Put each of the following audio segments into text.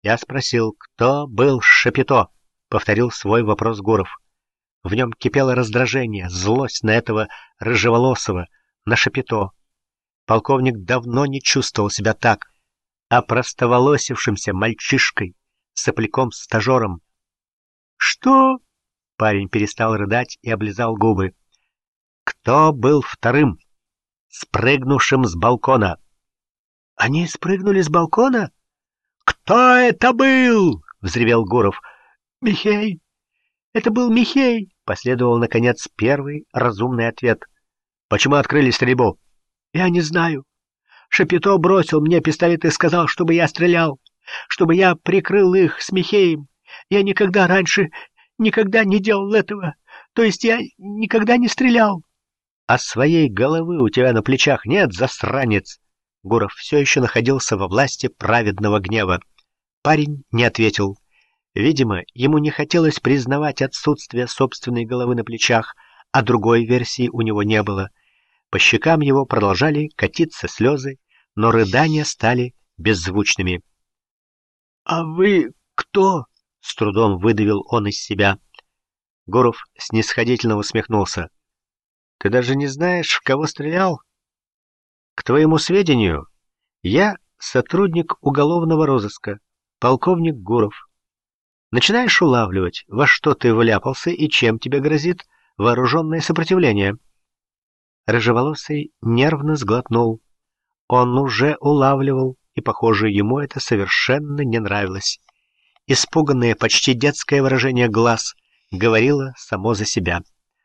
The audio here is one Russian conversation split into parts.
Я спросил, кто был Шапито, повторил свой вопрос Гуров. В нем кипело раздражение, злость на этого рыжеволосого, на Шапито. Полковник давно не чувствовал себя так, опростоволосившимся мальчишкой, сопляком-стажером. «Что?» — парень перестал рыдать и облизал губы. «Кто был вторым, спрыгнувшим с балкона?» «Они спрыгнули с балкона? Кто это был?» — взревел Гуров. «Михей! Это был Михей!» — последовал, наконец, первый разумный ответ. «Почему открыли стрельбу?» «Я не знаю. Шапито бросил мне пистолет и сказал, чтобы я стрелял, чтобы я прикрыл их с Михеем. Я никогда раньше не делал этого. То есть я никогда не стрелял». «А своей головы у тебя на плечах нет, засранец?» Гуров все еще находился во власти праведного гнева. Парень не ответил. Видимо, ему не хотелось признавать отсутствие собственной головы на плечах, а другой версии у него не было. По щекам его продолжали катиться слезы, но рыдания стали беззвучными. «А вы кто?» — с трудом выдавил он из себя. Гуров снисходительно усмехнулся. «Ты даже не знаешь, в кого стрелял? К твоему сведению, я сотрудник уголовного розыска, полковник Гуров. Начинаешь улавливать, во что ты вляпался и чем тебе грозит вооруженное сопротивление?» Рыжеволосый нервно сглотнул. Он уже улавливал, и, похоже, ему это совершенно не нравилось. Испуганное, почти детское выражение глаз говорило само за себя.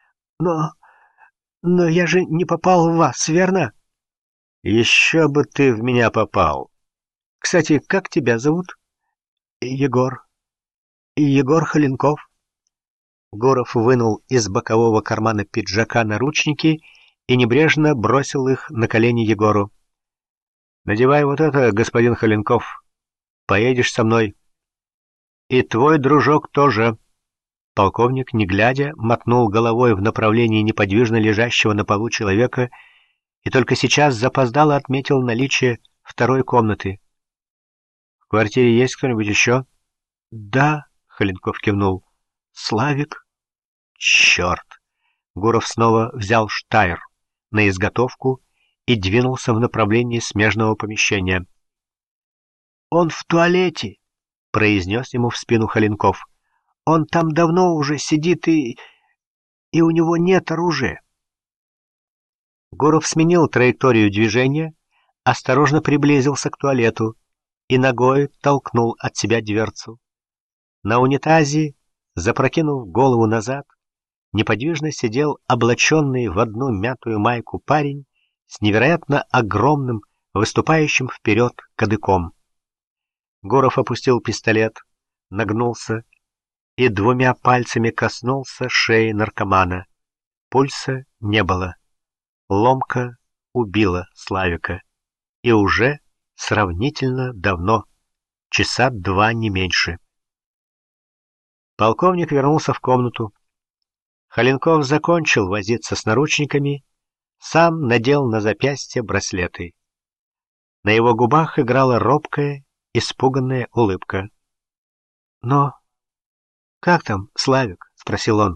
«Но я же не попал в вас, верно?» «Еще бы ты в меня попал. Кстати, как тебя зовут?» «Егор. Егор Холенков». Гуров вынул из бокового кармана пиджака наручники и небрежно бросил их на колени Егору. «Надевай вот это, господин Холенков. Поедешь со мной. И твой дружок тоже». Полковник, не глядя, мотнул головой в направлении неподвижно лежащего на полу человека и только сейчас запоздало отметил наличие второй комнаты. «В квартире есть кто-нибудь еще?» «Да», — Холенков кивнул. «Славик». «Черт!» Гуров снова взял штайр на изготовку и двинулся в направлении смежного помещения. «Он в туалете», — произнес ему в спину Холенков. «Он там давно уже сидит, и у него нет оружия». Гуров сменил траекторию движения, осторожно приблизился к туалету и ногой толкнул от себя дверцу. На унитазе, запрокинув голову назад, неподвижно сидел облаченный в одну мятую майку парень с невероятно огромным, выступающим вперед кадыком. Гуров опустил пистолет, нагнулся и двумя пальцами коснулся шеи наркомана. Пульса не было. Ломка убила Славика. И уже сравнительно давно, часа два не меньше. Полковник вернулся в комнату. Холенков закончил возиться с наручниками, сам надел на запястье браслеты. На его губах играла робкая, испуганная улыбка. «Но как там Славик?» — спросил он.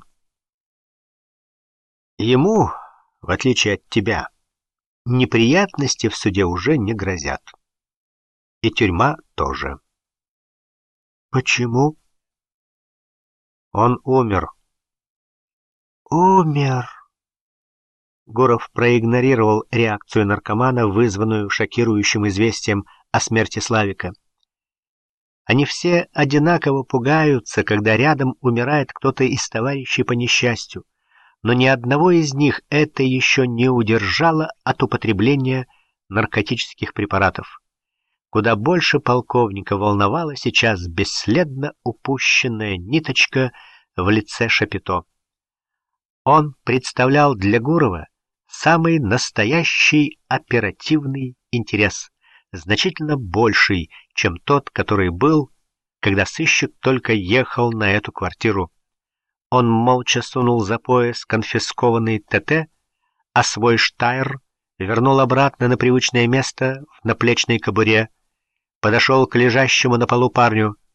«Ему, в отличие от тебя, неприятности в суде уже не грозят. И тюрьма тоже». «Почему?» «Он умер». «Умер». Гуров проигнорировал реакцию наркомана, вызванную шокирующим известием о смерти Славика. Они все одинаково пугаются, когда рядом умирает кто-то из товарищей по несчастью, но ни одного из них это еще не удержало от употребления наркотических препаратов. Куда больше полковника волновала сейчас бесследно упущенная ниточка в лице Шапито. Он представлял для Гурова самый настоящий оперативный интерес, значительно больший, чем тот, который был, когда сыщик только ехал на эту квартиру. Он молча сунул за пояс конфискованный ТТ, а свой штайр вернул обратно на привычное место в наплечной кобуре, подошел к лежащему на полу парню.